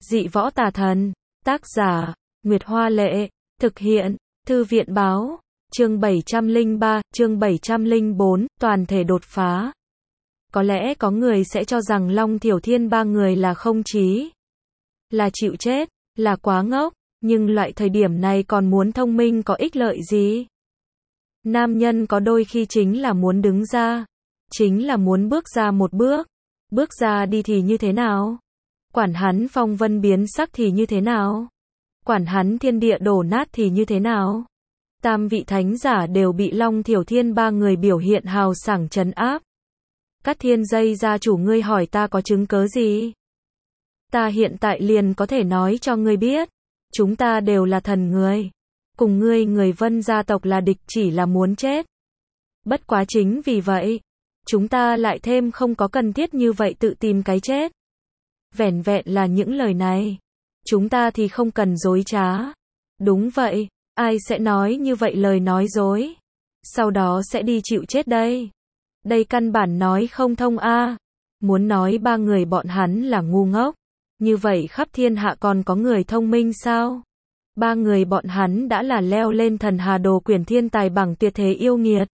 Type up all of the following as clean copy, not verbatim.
Dị võ tà thần. Tác giả, Nguyệt Hoa Lệ. Thực hiện, Thư viện Báo. Chương 703, chương 704, toàn thể đột phá. Có lẽ có người sẽ cho rằng Long Thiểu Thiên ba người là không trí, là chịu chết, là quá ngốc, nhưng loại thời điểm này còn muốn thông minh có ích lợi gì? Nam nhân có đôi khi chính là muốn đứng ra, chính là muốn bước ra một bước. Bước ra đi thì như thế nào? Quản hắn phong vân biến sắc thì như thế nào? Quản hắn thiên địa đổ nát thì như thế nào? Tam vị thánh giả đều bị Long Thiểu Thiên ba người biểu hiện hào sảng trấn áp. Cát Thiên Dây gia chủ, ngươi hỏi ta có chứng cớ gì? Ta hiện tại liền có thể nói cho ngươi biết. Chúng ta đều là thần người. Cùng ngươi người Vân gia tộc là địch, chỉ là muốn chết. Bất quá chính vì vậy, chúng ta lại thêm không có cần thiết như vậy tự tìm cái chết. Vẻn vẹn là những lời này, chúng ta thì không cần dối trá. Đúng vậy, ai sẽ nói như vậy lời nói dối? Sau đó sẽ đi chịu chết đây. Đây căn bản nói không thông a. Muốn nói ba người bọn hắn là ngu ngốc, như vậy khắp thiên hạ còn có người thông minh sao? Ba người bọn hắn đã là leo lên thần hà đồ quyển thiên tài bằng tuyệt thế yêu nghiệt.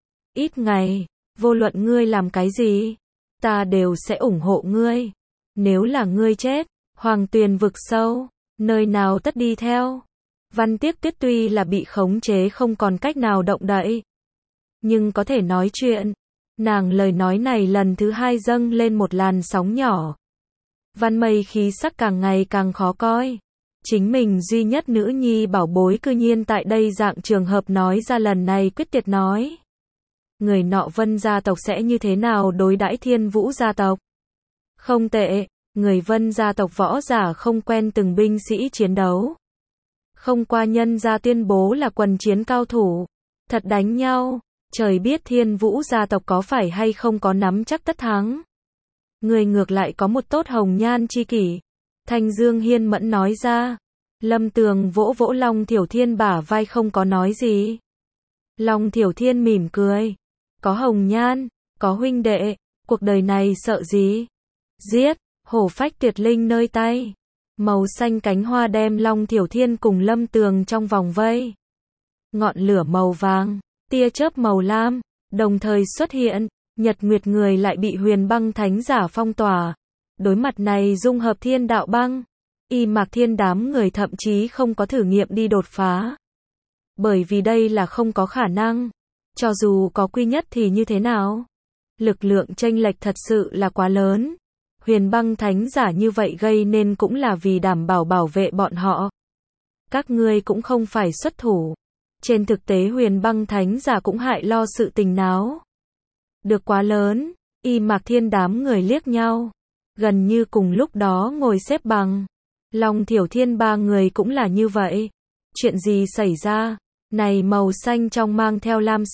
Ít ngày, vô luận ngươi làm cái gì, ta đều sẽ ủng hộ ngươi. Nếu là ngươi chết, Hoàng Tuyền vực sâu, nơi nào tất đi theo. Văn Tiếc Tuyết tuy là bị khống chế không còn cách nào động đậy, nhưng có thể nói chuyện. Nàng lời nói này lần thứ hai dâng lên một làn sóng nhỏ. Văn Mây khí sắc càng ngày càng khó coi. Chính mình duy nhất nữ nhi bảo bối cư nhiên tại đây dạng trường hợp nói ra lần này quyết tuyệt nói. Người nọ Vân gia tộc sẽ như thế nào đối đãi Thiên Vũ gia tộc? Không tệ, người Vân gia tộc võ giả không quen từng binh sĩ chiến đấu. Không qua nhân gia tuyên bố là quần chiến cao thủ. Thật đánh nhau, trời biết Thiên Vũ gia tộc có phải hay không có nắm chắc tất thắng. Người ngược lại có một tốt hồng nhan chi kỷ. Thanh Dương Hiên Mẫn nói ra. Lâm Tường vỗ vỗ Long Thiểu Thiên bả vai không có nói gì. Long Thiểu Thiên mỉm cười. Có hồng nhan, có huynh đệ, cuộc đời này sợ gì? Giết, hổ phách tuyệt linh nơi tay. Màu xanh cánh hoa đem Long Thiểu Thiên cùng Lâm Tường trong vòng vây. Ngọn lửa màu vàng, tia chớp màu lam, đồng thời xuất hiện. Nhật Nguyệt người lại bị Huyền Băng thánh giả phong tỏa. Đối mặt này dung hợp thiên đạo băng, Y Mạc Thiên đám người thậm chí không có thử nghiệm đi đột phá. Bởi vì đây là không có khả năng. Cho dù có quy nhất thì như thế nào? Lực lượng chênh lệch thật sự là quá lớn. Huyền Băng thánh giả như vậy gây nên cũng là vì đảm bảo vệ bọn họ. Các ngươi cũng không phải xuất thủ. Trên thực tế Huyền Băng thánh giả cũng hại lo sự tình náo. Được quá lớn, Y Mạc Thiên đám người liếc nhau. Gần như cùng lúc đó ngồi xếp bằng. Long Thiểu Thiên ba người cũng là như vậy. Chuyện gì xảy ra? Này màu xanh trong mang theo lam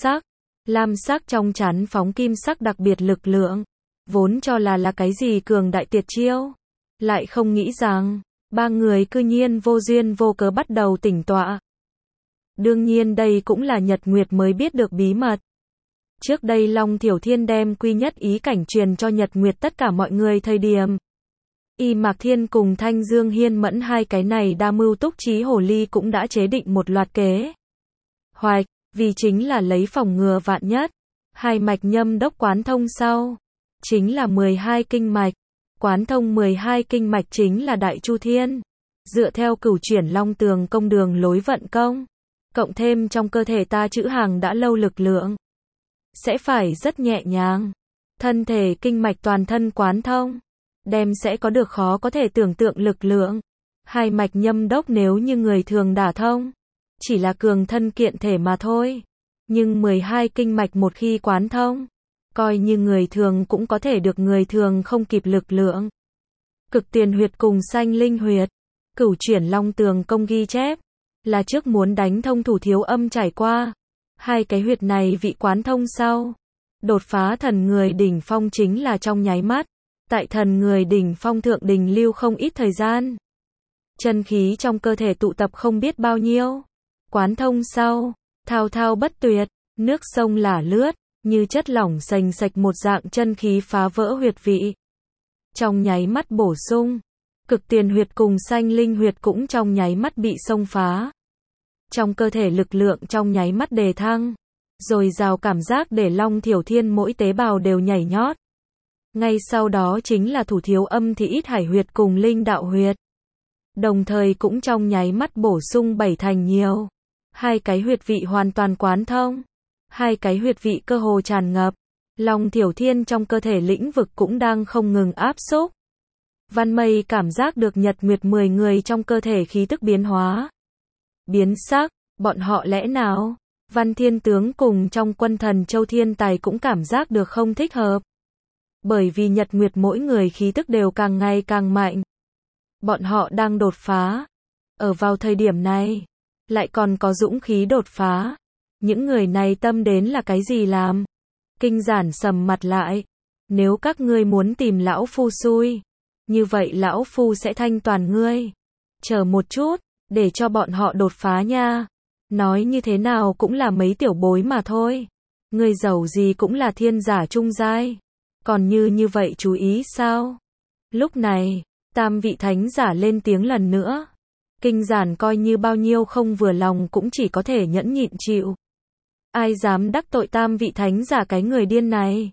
sắc trong chắn phóng kim sắc đặc biệt lực lượng. Vốn cho là cái gì cường đại tuyệt chiêu. Lại không nghĩ rằng, ba người cư nhiên vô duyên vô cớ bắt đầu tỉnh tọa. Đương nhiên đây cũng là Nhật Nguyệt mới biết được bí mật. Trước đây Long Thiểu Thiên đem quy nhất ý cảnh truyền cho Nhật Nguyệt tất cả mọi người thời điểm. Y Mạc Thiên cùng Thanh Dương Hiên Mẫn hai cái này đa mưu túc trí hồ ly cũng đã chế định một loạt kế hoạch, vì chính là lấy phòng ngừa vạn nhất. Hai mạch nhâm đốc quán thông sau, chính là 12 kinh mạch. Quán thông 12 kinh mạch chính là Đại Chu Thiên. Dựa theo cửu chuyển Long Tường công đường lối vận công, cộng thêm trong cơ thể ta trữ hàng đã lâu lực lượng, sẽ phải rất nhẹ nhàng. Thân thể kinh mạch toàn thân quán thông, đem sẽ có được khó có thể tưởng tượng lực lượng. Hai mạch nhâm đốc nếu như người thường đả thông, chỉ là cường thân kiện thể mà thôi. Nhưng 12 kinh mạch một khi quán thông, coi như người thường cũng có thể được người thường không kịp lực lượng. Cực Tiền huyệt cùng Sanh Linh huyệt, cửu chuyển Long Tường công ghi chép, là trước muốn đánh thông Thủ Thiếu Âm trải qua. Hai cái huyệt này vị quán thông sau, đột phá thần người đỉnh phong chính là trong nháy mắt. Tại thần người đỉnh phong thượng đình lưu không ít thời gian. Chân khí trong cơ thể tụ tập không biết bao nhiêu. Quán thông sau, thao thao bất tuyệt, nước sông lả lướt, như chất lỏng sành sạch một dạng chân khí phá vỡ huyệt vị. Trong nháy mắt bổ sung, Cực tiền huyệt cùng sanh linh huyệt cũng trong nháy mắt bị xông phá. Trong cơ thể lực lượng trong nháy mắt đề thăng, rồi rào cảm giác để Long Thiểu Thiên mỗi tế bào đều nhảy nhót. Ngay sau đó chính là thủ thiếu âm thì ít hải huyệt cùng linh đạo huyệt. Đồng thời cũng trong nháy mắt bổ sung 7 thành nhiều. 2 cái huyệt vị hoàn toàn quán thông. 2 cái huyệt vị cơ hồ tràn ngập. Long Thiểu Thiên trong cơ thể lĩnh vực cũng đang không ngừng áp xúc. Văn Mây cảm giác được Nhật Nguyệt 10 người trong cơ thể khí tức biến hóa. Biến sắc, bọn họ lẽ nào? Văn Thiên Tướng cùng trong quân thần Châu Thiên Tài cũng cảm giác được không thích hợp. Bởi vì Nhật Nguyệt mỗi người khí tức đều càng ngày càng mạnh. Bọn họ đang đột phá. Ở vào thời điểm này, lại còn có dũng khí đột phá. Những người này tâm đến là cái gì làm? Kinh Giản sầm mặt lại. Nếu các ngươi muốn tìm lão phu xui, như vậy lão phu sẽ thanh toàn ngươi. Chờ một chút, để cho bọn họ đột phá nha. Nói như thế nào cũng là mấy tiểu bối mà thôi. Ngươi giàu gì cũng là thiên giả trung giai. Còn như vậy chú ý sao? Lúc này, tam vị thánh giả lên tiếng lần nữa. Kinh Giản coi như bao nhiêu không vừa lòng cũng chỉ có thể nhẫn nhịn chịu. Ai dám đắc tội tam vị thánh giả cái người điên này?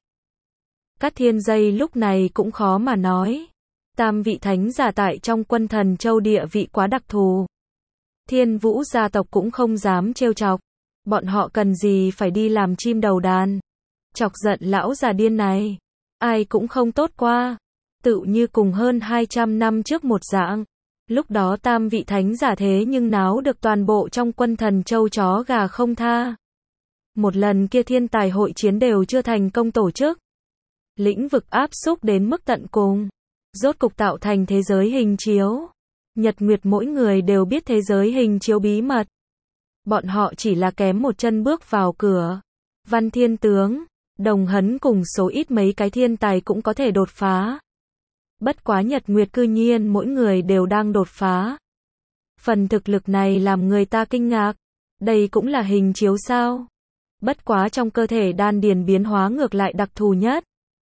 Cát Thiên Dây lúc này cũng khó mà nói. Tam vị thánh giả tại trong quân thần châu địa vị quá đặc thù. Thiên Vũ gia tộc cũng không dám trêu chọc. Bọn họ cần gì phải đi làm chim đầu đàn. Chọc giận lão già điên này. Ai cũng không tốt qua. Tự như cùng hơn 200 năm trước một dạng. Lúc đó tam vị thánh giả thế nhưng náo được toàn bộ trong quân thần châu chó gà không tha. Một lần kia thiên tài hội chiến đều chưa thành công tổ chức. Lĩnh vực áp xúc đến mức tận cùng. Rốt cục tạo thành thế giới hình chiếu. Nhật Nguyệt mỗi người đều biết thế giới hình chiếu bí mật. Bọn họ chỉ là kém một chân bước vào cửa. Văn Thiên Tướng, Đồng Hấn cùng số ít mấy cái thiên tài cũng có thể đột phá. Bất quá Nhật Nguyệt cư nhiên mỗi người đều đang đột phá. Phần thực lực này làm người ta kinh ngạc. Đây cũng là hình chiếu sao? Bất quá trong cơ thể đan điền biến hóa ngược lại đặc thù nhất.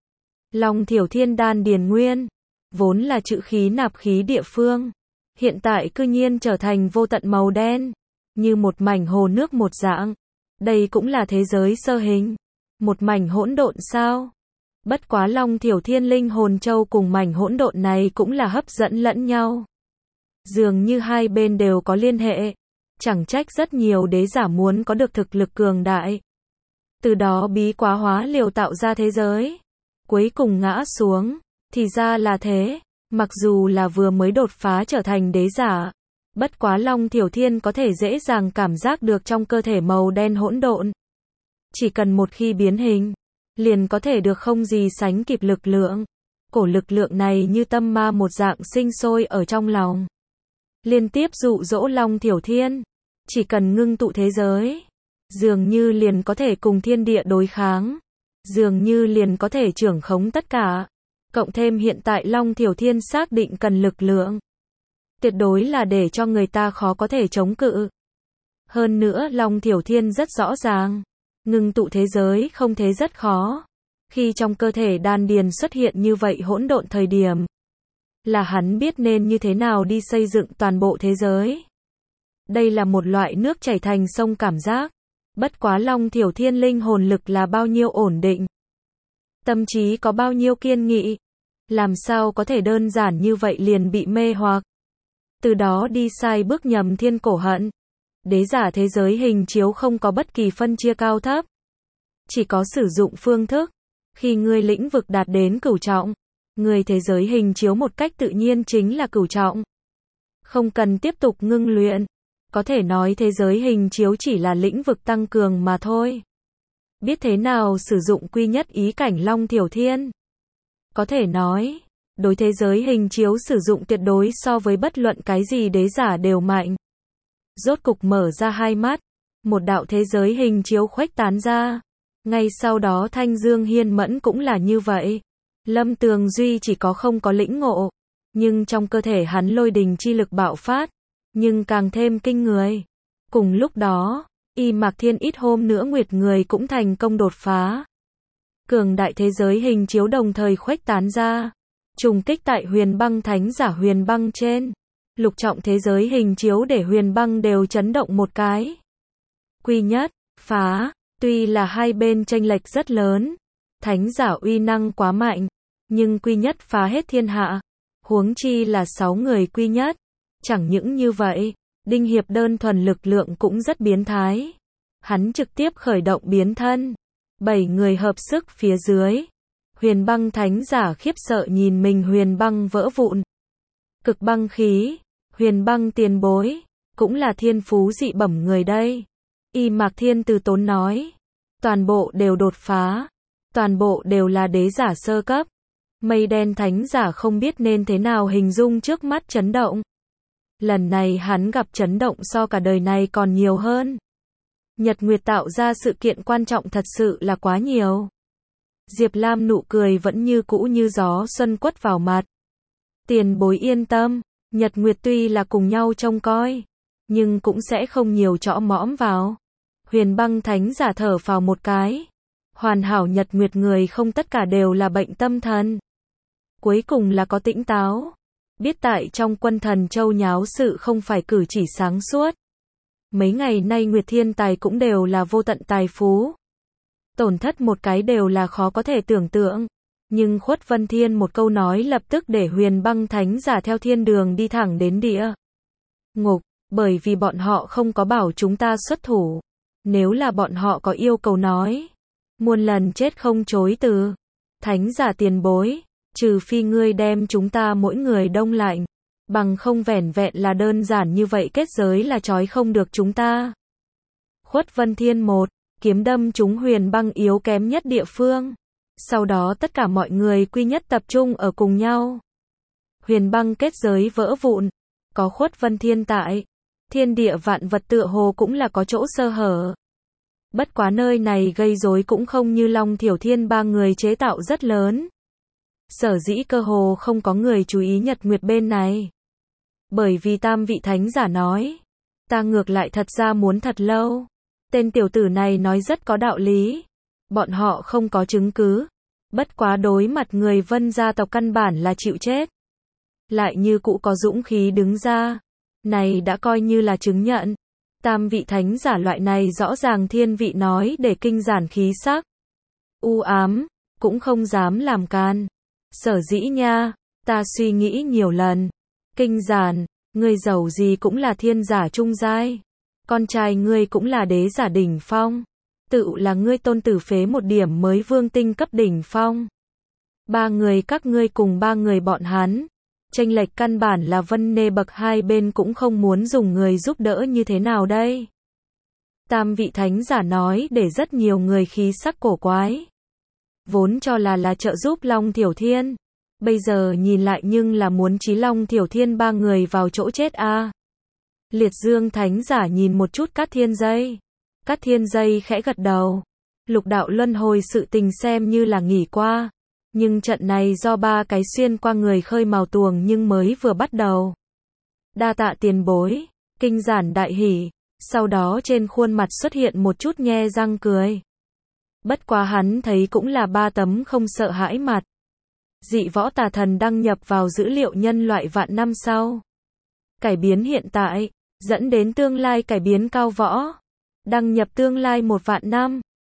Long Thiểu Thiên đan điền nguyên, vốn là trữ khí nạp khí địa phương. Hiện tại cư nhiên trở thành vô tận màu đen. Như một mảnh hồ nước một dạng. Đây cũng là thế giới sơ hình. Một mảnh hỗn độn sao? Bất quá Long Thiểu Thiên linh hồn châu cùng mảnh hỗn độn này cũng là hấp dẫn lẫn nhau. Dường như hai bên đều có liên hệ. Chẳng trách rất nhiều đế giả muốn có được thực lực cường đại. Từ đó bí quá hóa liều tạo ra thế giới. Cuối cùng ngã xuống. Thì ra là thế. Mặc dù là vừa mới đột phá trở thành đế giả. Bất quá Long Thiểu Thiên có thể dễ dàng cảm giác được trong cơ thể màu đen hỗn độn. Chỉ cần một khi biến hình, liền có thể được không gì sánh kịp lực lượng. Cổ lực lượng này như tâm ma một dạng sinh sôi ở trong lòng. Liên tiếp dụ dỗ Long Thiểu Thiên. Chỉ cần ngưng tụ thế giới, dường như liền có thể cùng thiên địa đối kháng. Dường như liền có thể trưởng khống tất cả. Cộng thêm hiện tại Long Thiểu Thiên xác định cần lực lượng. Tuyệt đối là để cho người ta khó có thể chống cự. Hơn nữa Long Thiểu Thiên rất rõ ràng. Ngưng tụ thế giới không thế rất khó. Khi trong cơ thể đan điền xuất hiện như vậy hỗn độn thời điểm. Là hắn biết nên như thế nào đi xây dựng toàn bộ thế giới. Đây là một loại nước chảy thành sông cảm giác. Bất quá Long Thiểu Thiên linh hồn lực là bao nhiêu ổn định. Tâm trí có bao nhiêu kiên nghị. Làm sao có thể đơn giản như vậy liền bị mê hoặc. Từ đó đi sai bước nhầm thiên cổ hận. Đế giả thế giới hình chiếu không có bất kỳ phân chia cao thấp. Chỉ có sử dụng phương thức. Khi ngươi lĩnh vực đạt đến cửu trọng, người thế giới hình chiếu một cách tự nhiên chính là cửu trọng. Không cần tiếp tục ngưng luyện. Có thể nói thế giới hình chiếu chỉ là lĩnh vực tăng cường mà thôi. Biết thế nào sử dụng quy nhất ý cảnh Long Thiểu Thiên. Có thể nói, đối thế giới hình chiếu sử dụng tuyệt đối so với bất luận cái gì đế giả đều mạnh. Rốt cục mở ra hai mắt, một đạo thế giới hình chiếu khuếch tán ra. Ngay sau đó Thanh Dương Hiên Mẫn cũng là như vậy. Lâm Tường Duy chỉ có không có lĩnh ngộ, nhưng trong cơ thể hắn lôi đình chi lực bạo phát, nhưng càng thêm kinh người. Cùng lúc đó, Y Mạc Thiên ít hôm nữa Nguyệt người cũng thành công đột phá. Cường đại thế giới hình chiếu đồng thời khuếch tán ra. Trùng kích tại huyền băng thánh giả huyền băng trên. Lục trọng thế giới hình chiếu để huyền băng đều chấn động một cái. Quy nhất, phá, tuy là hai bên chênh lệch rất lớn. Thánh giả uy năng quá mạnh, nhưng quy nhất phá hết thiên hạ. Huống chi là 6 người quy nhất. Chẳng những như vậy, Đinh Hiệp đơn thuần lực lượng cũng rất biến thái. Hắn trực tiếp khởi động biến thân. 7 người hợp sức phía dưới. Huyền băng thánh giả khiếp sợ nhìn mình huyền băng vỡ vụn. Cực băng khí, huyền băng tiền bối, cũng là thiên phú dị bẩm người đây. Y Mạc Thiên từ tốn nói. Toàn bộ đều đột phá. Toàn bộ đều là đế giả sơ cấp. Mây đen thánh giả không biết nên thế nào hình dung trước mắt chấn động. Lần này hắn gặp chấn động so cả đời này còn nhiều hơn. Nhật Nguyệt tạo ra sự kiện quan trọng thật sự là quá nhiều. Diệp Lam nụ cười vẫn như cũ như gió xuân quất vào mặt. Tiền bối yên tâm, Nhật Nguyệt tuy là cùng nhau trông coi, nhưng cũng sẽ không nhiều chõ mõm vào. Huyền băng thánh giả thở phào một cái. Hoàn hảo Nhật Nguyệt người không tất cả đều là bệnh tâm thần. Cuối cùng là có tĩnh táo. Biết tại trong quân thần châu nháo sự không phải cử chỉ sáng suốt. Mấy ngày nay Nguyệt Thiên tài cũng đều là vô tận tài phú. Tổn thất một cái đều là khó có thể tưởng tượng. Nhưng Khuất Vân Thiên một câu nói lập tức để huyền băng thánh giả theo thiên đường đi thẳng đến địa ngục. Bởi vì bọn họ không có bảo chúng ta xuất thủ. Nếu là bọn họ có yêu cầu nói. Muôn lần chết không chối từ. Thánh giả tiền bối. Trừ phi ngươi đem chúng ta mỗi người đông lạnh. Bằng không vẻn vẹn là đơn giản như vậy kết giới là trói không được chúng ta. Khuất Vân Thiên một kiếm đâm trúng huyền băng yếu kém nhất địa phương. Sau đó tất cả mọi người quy nhất tập trung ở cùng nhau. Huyền băng kết giới vỡ vụn. Có Khuất Vân Thiên tại. Thiên địa vạn vật tựa hồ cũng là có chỗ sơ hở. Bất quá nơi này gây rối cũng không như Long Thiểu Thiên ba người chế tạo rất lớn. Sở dĩ cơ hồ không có người chú ý Nhật Nguyệt bên này. Bởi vì tam vị thánh giả nói. Ta ngược lại thật ra muốn thật lâu. Tên tiểu tử này nói rất có đạo lý. Bọn họ không có chứng cứ. Bất quá đối mặt người Vân gia tộc căn bản là chịu chết. Lại như cũ có dũng khí đứng ra. Này đã coi như là chứng nhận. Tam vị thánh giả loại này rõ ràng thiên vị nói để kinh giản khí sắc. U ám, cũng không dám làm can. Sở dĩ nha, ta suy nghĩ nhiều lần. Kinh giản, ngươi giàu gì cũng là thiên giả trung giai. Con trai ngươi cũng là đế giả đỉnh phong. Tự là ngươi tôn tử phế một điểm mới vương tinh cấp đỉnh phong. Ba người các ngươi cùng ba người bọn hắn. Chênh lệch căn bản là vân nê bậc hai bên cũng không muốn dùng người giúp đỡ như thế nào đây. Tam vị thánh giả nói để rất nhiều người khí sắc cổ quái. Vốn cho là trợ giúp Long Thiểu Thiên. Bây giờ nhìn lại nhưng là muốn chí Long Thiểu Thiên ba người vào chỗ chết a. Liệt Dương thánh giả nhìn một chút Cát Thiên Dây. Cát Thiên Dây khẽ gật đầu. Lục đạo luân hồi sự tình xem như là nghỉ qua. Nhưng trận này do ba cái xuyên qua người khơi mào tuồng nhưng mới vừa bắt đầu. Đa tạ tiền bối. Kinh giản đại hỉ. Sau đó trên khuôn mặt xuất hiện một chút nhe răng cười. Bất quá hắn thấy cũng là ba tấm không sợ hãi mặt. Dị võ tà thần đăng nhập vào dữ liệu nhân loại vạn năm sau. Cải biến hiện tại, dẫn đến tương lai cải biến cao võ. Đăng nhập tương lai 1 vạn năm.